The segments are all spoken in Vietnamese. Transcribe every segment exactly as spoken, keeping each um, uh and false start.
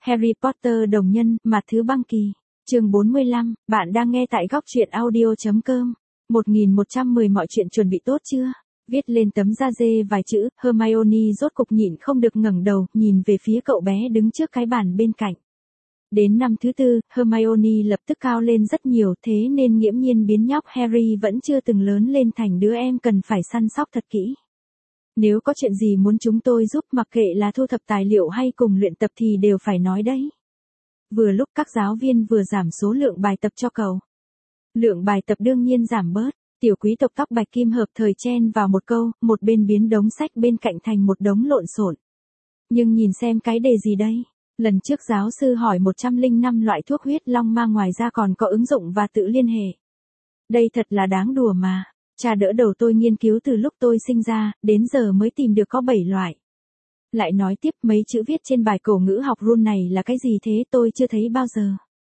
Harry Potter đồng nhân, mặt thứ băng kỳ. Chương bốn mươi lăm, bạn đang nghe tại góc truyện audio chấm com. một nghìn một trăm mười mọi chuyện chuẩn bị tốt chưa? Viết lên tấm da dê vài chữ, Hermione rốt cục nhịn không được ngẩng đầu, nhìn về phía cậu bé đứng trước cái bàn bên cạnh. Đến năm thứ tư, Hermione lập tức cao lên rất nhiều, thế nên nghiễm nhiên biến nhóc Harry vẫn chưa từng lớn lên thành đứa em cần phải săn sóc thật kỹ. Nếu có chuyện gì muốn chúng tôi giúp, mặc kệ là thu thập tài liệu hay cùng luyện tập thì đều phải nói đấy. Vừa lúc các giáo viên vừa giảm số lượng bài tập cho cậu. Lượng bài tập đương nhiên giảm bớt, tiểu quý tộc tóc bạch kim hợp thời chen vào một câu, một bên biến đống sách bên cạnh thành một đống lộn xộn. Nhưng nhìn xem cái đề gì đây? Lần trước giáo sư hỏi một trăm lẻ năm loại thuốc huyết long ma, ngoài ra còn có ứng dụng và tự liên hệ. Đây thật là đáng đùa mà. Cha đỡ đầu tôi nghiên cứu từ lúc tôi sinh ra, đến giờ mới tìm được có bảy loại. Lại nói tiếp, mấy chữ viết trên bài cổ ngữ học run này là cái gì thế, tôi chưa thấy bao giờ.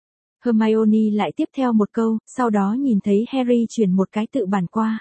Hermione lại tiếp theo một câu, sau đó nhìn thấy Harry chuyển một cái tự bản qua.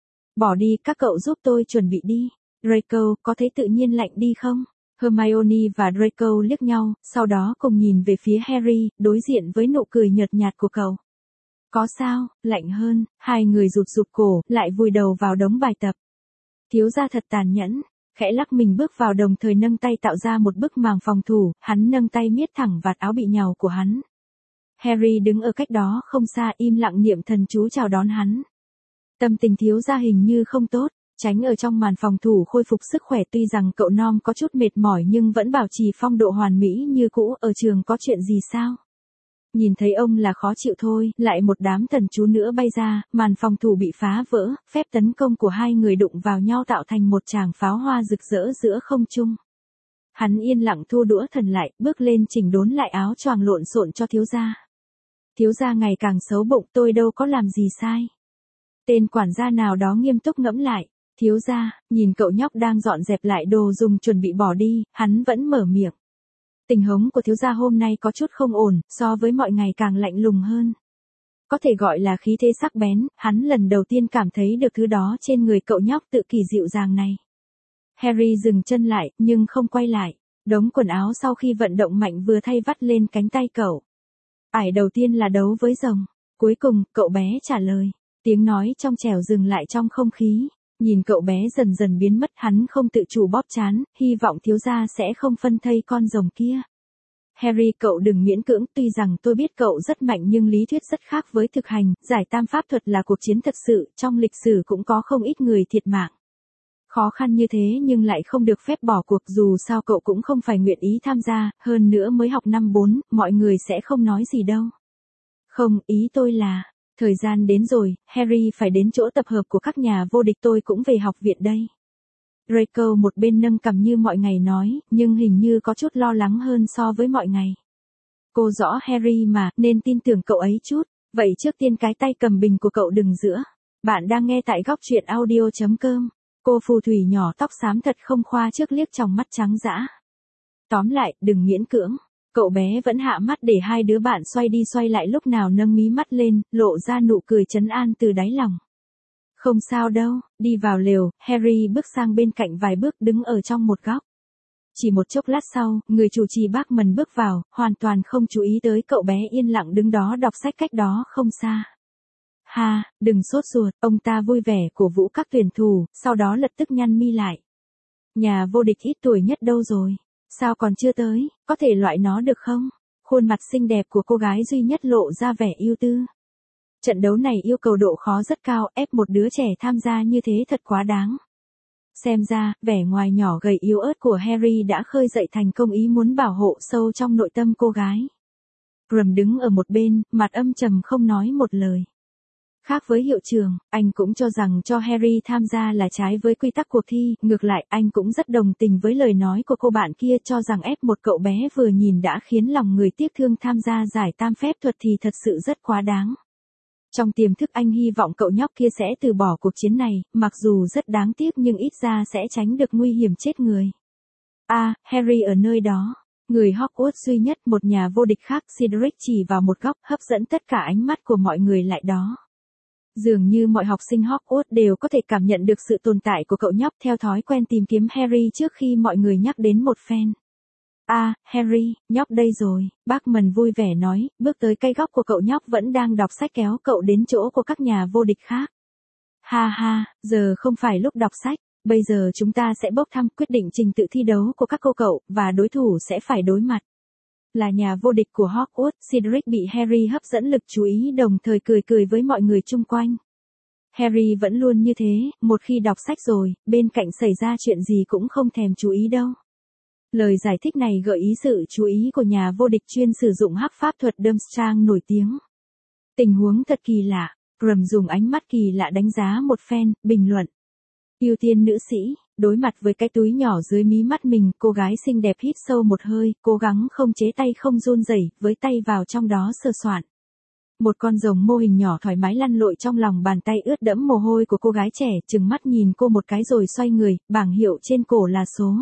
Bỏ đi, các cậu giúp tôi chuẩn bị đi. Draco, có thấy tự nhiên lạnh đi không? Hermione và Draco liếc nhau, sau đó cùng nhìn về phía Harry, đối diện với nụ cười nhợt nhạt của cậu. Có sao, lạnh hơn, hai người rụt rụt cổ, lại vùi đầu vào đống bài tập. Thiếu gia thật tàn nhẫn, khẽ lắc mình bước vào đồng thời nâng tay tạo ra một bức màng phòng thủ, hắn nâng tay miết thẳng vạt áo bị nhàu của hắn. Harry đứng ở cách đó không xa im lặng niệm thần chú chào đón hắn. Tâm tình thiếu gia hình như không tốt, tránh ở trong màn phòng thủ khôi phục sức khỏe, tuy rằng cậu non có chút mệt mỏi nhưng vẫn bảo trì phong độ hoàn mỹ như cũ. Ở trường có chuyện gì sao? Nhìn thấy ông là khó chịu thôi, lại một đám thần chú nữa bay ra, màn phòng thủ bị phá vỡ, phép tấn công của hai người đụng vào nhau tạo thành một tràng pháo hoa rực rỡ giữa không trung. Hắn yên lặng thu đũa thần lại, bước lên chỉnh đốn lại áo choàng lộn xộn cho thiếu gia. Thiếu gia ngày càng xấu bụng, tôi đâu có làm gì sai. Tên quản gia nào đó nghiêm túc ngẫm lại. Thiếu gia, nhìn cậu nhóc đang dọn dẹp lại đồ dùng chuẩn bị bỏ đi, hắn vẫn mở miệng. Tình huống của thiếu gia hôm nay có chút không ổn, so với mọi ngày càng lạnh lùng hơn. Có thể gọi là khí thế sắc bén, hắn lần đầu tiên cảm thấy được thứ đó trên người cậu nhóc tự kỷ dịu dàng này. Harry dừng chân lại, nhưng không quay lại. Đống quần áo sau khi vận động mạnh vừa thay vắt lên cánh tay cậu. Ải đầu tiên là đấu với rồng. Cuối cùng, cậu bé trả lời. Tiếng nói trong trẻo dừng lại trong không khí. Nhìn cậu bé dần dần biến mất, hắn không tự chủ bóp trán, hy vọng thiếu gia sẽ không phân thây con rồng kia. Harry, cậu đừng miễn cưỡng, tuy rằng tôi biết cậu rất mạnh nhưng lý thuyết rất khác với thực hành, giải tam pháp thuật là cuộc chiến thật sự, trong lịch sử cũng có không ít người thiệt mạng. Khó khăn như thế nhưng lại không được phép bỏ cuộc, dù sao cậu cũng không phải nguyện ý tham gia, hơn nữa mới học năm bốn, mọi người sẽ không nói gì đâu. Không, ý tôi là... Thời gian đến rồi, Harry phải đến chỗ tập hợp của các nhà vô địch, tôi cũng về học viện đây. Draco một bên nâng cằm như mọi ngày nói, nhưng hình như có chút lo lắng hơn so với mọi ngày. Cô rõ Harry mà, nên tin tưởng cậu ấy chút. Vậy trước tiên cái tay cầm bình của cậu đừng giữa. Bạn đang nghe tại góc truyện audio chấm com. Cô phù thủy nhỏ tóc xám thật không khoa trước liếc trong mắt trắng dã. Tóm lại, đừng miễn cưỡng. Cậu bé vẫn hạ mắt để hai đứa bạn xoay đi xoay lại, lúc nào nâng mí mắt lên, lộ ra nụ cười trấn an từ đáy lòng. Không sao đâu, đi vào lều, Harry bước sang bên cạnh vài bước đứng ở trong một góc. Chỉ một chốc lát sau, người chủ trì bác Mần bước vào, hoàn toàn không chú ý tới cậu bé yên lặng đứng đó đọc sách cách đó không xa. Ha, đừng sốt ruột, ông ta vui vẻ cổ vũ các tuyển thủ, sau đó lập tức nhăn mi lại. Nhà vô địch ít tuổi nhất đâu rồi? Sao còn chưa tới, có thể loại nó được không? Khuôn mặt xinh đẹp của cô gái duy nhất lộ ra vẻ ưu tư. Trận đấu này yêu cầu độ khó rất cao, ép một đứa trẻ tham gia như thế thật quá đáng. Xem ra, vẻ ngoài nhỏ gầy yếu ớt của Harry đã khơi dậy thành công ý muốn bảo hộ sâu trong nội tâm cô gái. Ron đứng ở một bên, mặt âm trầm không nói một lời. Khác với hiệu trưởng, anh cũng cho rằng cho Harry tham gia là trái với quy tắc cuộc thi, ngược lại anh cũng rất đồng tình với lời nói của cô bạn kia, cho rằng ép một cậu bé vừa nhìn đã khiến lòng người tiếc thương tham gia giải tam phép thuật thì thật sự rất quá đáng. Trong tiềm thức anh hy vọng cậu nhóc kia sẽ từ bỏ cuộc chiến này, mặc dù rất đáng tiếc nhưng ít ra sẽ tránh được nguy hiểm chết người. À, Harry ở nơi đó. Người Hogwarts duy nhất, một nhà vô địch khác, Cedric chỉ vào một góc, hấp dẫn tất cả ánh mắt của mọi người lại đó. Dường như mọi học sinh Hogwarts đều có thể cảm nhận được sự tồn tại của cậu nhóc, theo thói quen tìm kiếm Harry trước khi mọi người nhắc đến một phen. À, Harry, nhóc đây rồi, Bachman vui vẻ nói, bước tới cây góc của cậu nhóc vẫn đang đọc sách kéo cậu đến chỗ của các nhà vô địch khác. Ha ha, giờ không phải lúc đọc sách, bây giờ chúng ta sẽ bốc thăm quyết định trình tự thi đấu của các cô cậu, và đối thủ sẽ phải đối mặt là nhà vô địch của Hogwarts. Cedric bị Harry hấp dẫn lực chú ý đồng thời cười cười với mọi người chung quanh. Harry vẫn luôn như thế, một khi đọc sách rồi, bên cạnh xảy ra chuyện gì cũng không thèm chú ý đâu. Lời giải thích này gợi ý sự chú ý của nhà vô địch chuyên sử dụng hắc pháp thuật Durmstrang nổi tiếng. Tình huống thật kỳ lạ, Grum dùng ánh mắt kỳ lạ đánh giá một phen, bình luận. Ưu tiên nữ sĩ, đối mặt với cái túi nhỏ dưới mí mắt mình, cô gái xinh đẹp hít sâu một hơi, cố gắng không chế tay không run rẩy, với tay vào trong đó sờ soạn. Một con rồng mô hình nhỏ thoải mái lăn lội trong lòng bàn tay ướt đẫm mồ hôi của cô gái trẻ, trừng mắt nhìn cô một cái rồi xoay người, bảng hiệu trên cổ là số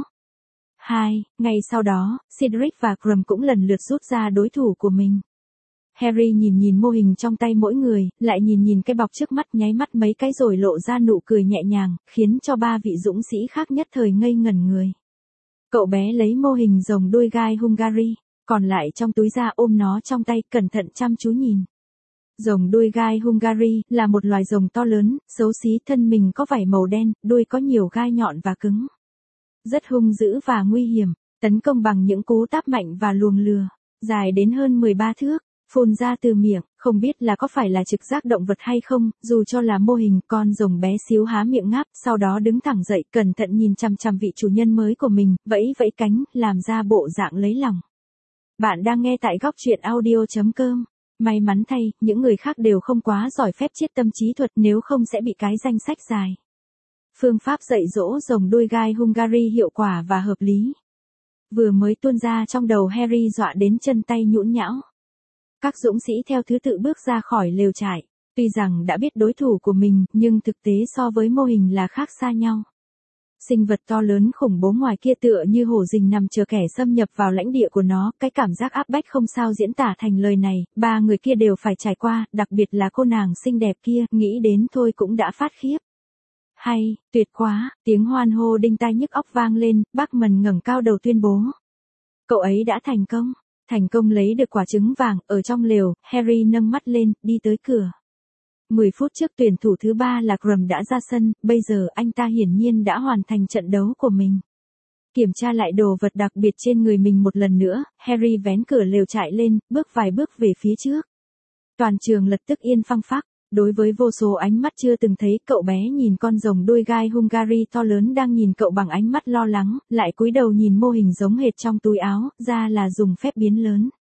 hai. Ngay sau đó, Cedric và Grum cũng lần lượt rút ra đối thủ của mình. Harry nhìn nhìn mô hình trong tay mỗi người, lại nhìn nhìn cái bọc trước mắt, nháy mắt mấy cái rồi lộ ra nụ cười nhẹ nhàng, khiến cho ba vị dũng sĩ khác nhất thời ngây ngẩn người. Cậu bé lấy mô hình rồng đuôi gai Hungary, còn lại trong túi ra ôm nó trong tay, cẩn thận chăm chú nhìn. Rồng đuôi gai Hungary là một loài rồng to lớn, xấu xí, thân mình có vảy màu đen, đuôi có nhiều gai nhọn và cứng. Rất hung dữ và nguy hiểm, tấn công bằng những cú táp mạnh và luồng lừa, dài đến hơn mười ba thước, phun ra từ miệng, không biết là có phải là trực giác động vật hay không, dù cho là mô hình, con rồng bé xíu há miệng ngáp, sau đó đứng thẳng dậy, cẩn thận nhìn chằm chằm vị chủ nhân mới của mình, vẫy vẫy cánh, làm ra bộ dạng lấy lòng. Bạn đang nghe tại góc truyện audio chấm com. May mắn thay, những người khác đều không quá giỏi phép chiết tâm trí thuật, nếu không sẽ bị cái danh sách dài. Phương pháp dạy dỗ rồng đuôi gai Hungary hiệu quả và hợp lý. Vừa mới tuôn ra trong đầu Harry dọa đến chân tay nhũn nhão. Các dũng sĩ theo thứ tự bước ra khỏi lều trại. Tuy rằng đã biết đối thủ của mình, nhưng thực tế so với mô hình là khác xa nhau. Sinh vật to lớn khủng bố ngoài kia tựa như hổ rình nằm chờ kẻ xâm nhập vào lãnh địa của nó, cái cảm giác áp bách không sao diễn tả thành lời này, ba người kia đều phải trải qua, đặc biệt là cô nàng xinh đẹp kia, nghĩ đến thôi cũng đã phát khiếp. Hay, tuyệt quá, tiếng hoan hô đinh tai nhức óc vang lên, Bachman ngẩng cao đầu tuyên bố. Cậu ấy đã thành công, thành công lấy được quả trứng vàng, ở trong lều, Harry nâng mắt lên, đi tới cửa. mười phút trước tuyển thủ thứ ba là Grum đã ra sân, bây giờ anh ta hiển nhiên đã hoàn thành trận đấu của mình. Kiểm tra lại đồ vật đặc biệt trên người mình một lần nữa, Harry vén cửa lều trại lên, bước vài bước về phía trước. Toàn trường lập tức yên phăng phắc, đối với vô số ánh mắt chưa từng thấy, cậu bé nhìn con rồng đuôi gai Hungary to lớn đang nhìn cậu bằng ánh mắt lo lắng, lại cúi đầu nhìn mô hình giống hệt trong túi áo, ra là dùng phép biến lớn.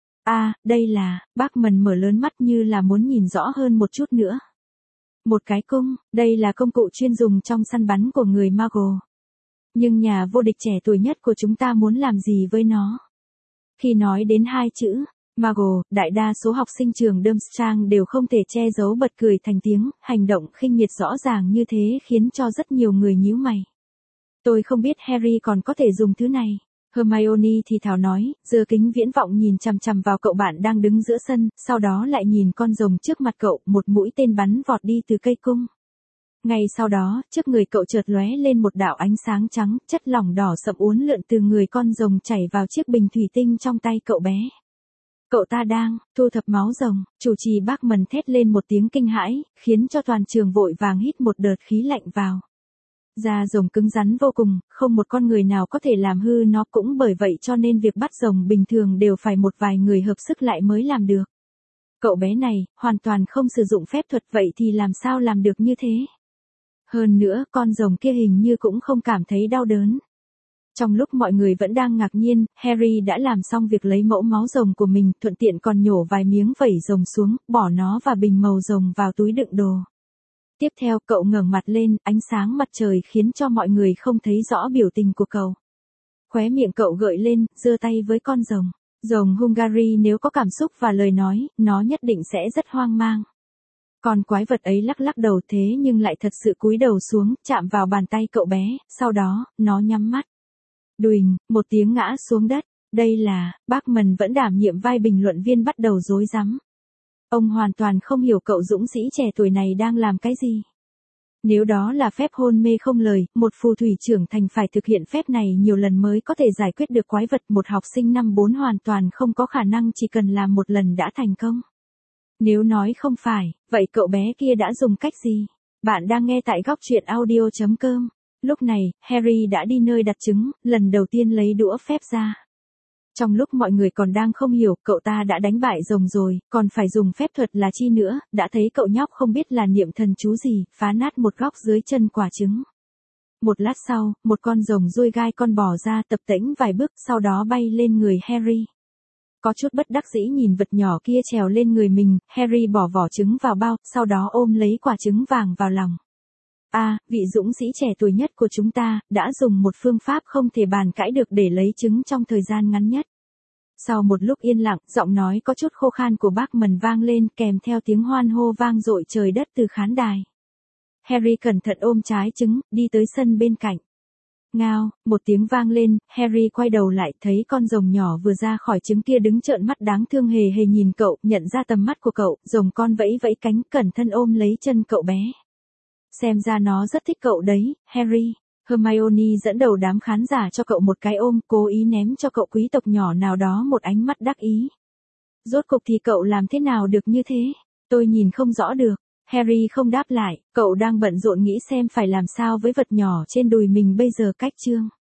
À, đây là, Bachman mở lớn mắt như là muốn nhìn rõ hơn một chút nữa. Một cái cung, đây là công cụ chuyên dùng trong săn bắn của người Muggle. Nhưng nhà vô địch trẻ tuổi nhất của chúng ta muốn làm gì với nó? Khi nói đến hai chữ, Muggle, đại đa số học sinh trường Durmstrang đều không thể che giấu bật cười thành tiếng, hành động khinh miệt rõ ràng như thế khiến cho rất nhiều người nhíu mày. Tôi không biết Harry còn có thể dùng thứ này. Hermione thì thào nói, giơ kính viễn vọng nhìn chằm chằm vào cậu bạn đang đứng giữa sân, sau đó lại nhìn con rồng trước mặt cậu, một mũi tên bắn vọt đi từ cây cung. Ngay sau đó, trước người cậu chợt lóe lên một đạo ánh sáng trắng, chất lỏng đỏ sậm uốn lượn từ người con rồng chảy vào chiếc bình thủy tinh trong tay cậu bé. Cậu ta đang thu thập máu rồng, chủ trì Bachman thét lên một tiếng kinh hãi, khiến cho toàn trường vội vàng hít một đợt khí lạnh vào. Da rồng cứng rắn vô cùng, không một con người nào có thể làm hư nó, cũng bởi vậy cho nên việc bắt rồng bình thường đều phải một vài người hợp sức lại mới làm được. Cậu bé này, hoàn toàn không sử dụng phép thuật, vậy thì làm sao làm được như thế? Hơn nữa, con rồng kia hình như cũng không cảm thấy đau đớn. Trong lúc mọi người vẫn đang ngạc nhiên, Harry đã làm xong việc lấy mẫu máu rồng của mình, thuận tiện còn nhổ vài miếng vẩy rồng xuống, bỏ nó và bình màu rồng vào túi đựng đồ. Tiếp theo cậu ngẩng mặt lên, ánh sáng mặt trời khiến cho mọi người không thấy rõ biểu tình của cậu. Khóe miệng cậu gợi lên, giơ tay với con rồng. Rồng Hungary nếu có cảm xúc và lời nói, nó nhất định sẽ rất hoang mang. Con quái vật ấy lắc lắc đầu thế nhưng lại thật sự cúi đầu xuống, chạm vào bàn tay cậu bé, sau đó, nó nhắm mắt. Đùình, một tiếng ngã xuống đất. Đây là, Bachman vẫn đảm nhiệm vai bình luận viên bắt đầu rối rắm. Ông hoàn toàn không hiểu cậu dũng sĩ trẻ tuổi này đang làm cái gì. Nếu đó là phép hôn mê không lời, một phù thủy trưởng thành phải thực hiện phép này nhiều lần mới có thể giải quyết được quái vật, một học sinh năm bốn hoàn toàn không có khả năng chỉ cần làm một lần đã thành công. Nếu nói không phải, vậy cậu bé kia đã dùng cách gì? Bạn đang nghe tại góc truyện audio chấm com. Lúc này, Harry đã đi nơi đặt trứng, lần đầu tiên lấy đũa phép ra. Trong lúc mọi người còn đang không hiểu, cậu ta đã đánh bại rồng rồi, còn phải dùng phép thuật là chi nữa, đã thấy cậu nhóc không biết là niệm thần chú gì, phá nát một góc dưới chân quả trứng. Một lát sau, một con rồng ruôi gai con bò ra tập tễnh vài bước, sau đó bay lên người Harry. Có chút bất đắc dĩ nhìn vật nhỏ kia trèo lên người mình, Harry bỏ vỏ trứng vào bao, sau đó ôm lấy quả trứng vàng vào lòng. À, vị dũng sĩ trẻ tuổi nhất của chúng ta, đã dùng một phương pháp không thể bàn cãi được để lấy trứng trong thời gian ngắn nhất. Sau một lúc yên lặng, giọng nói có chút khô khan của bác Mần vang lên kèm theo tiếng hoan hô vang dội trời đất từ khán đài. Harry cẩn thận ôm trái trứng, đi tới sân bên cạnh. Ngao, một tiếng vang lên, Harry quay đầu lại thấy con rồng nhỏ vừa ra khỏi trứng kia đứng trợn mắt đáng thương hề hề nhìn cậu, nhận ra tầm mắt của cậu, rồng con vẫy vẫy cánh, cẩn thận ôm lấy chân cậu bé. Xem ra nó rất thích cậu đấy, Harry. Hermione dẫn đầu đám khán giả cho cậu một cái ôm, cố ý ném cho cậu quý tộc nhỏ nào đó một ánh mắt đắc ý. Rốt cục thì cậu làm thế nào được như thế? Tôi nhìn không rõ được. Harry không đáp lại, cậu đang bận rộn nghĩ xem phải làm sao với vật nhỏ trên đùi mình bây giờ cách chương.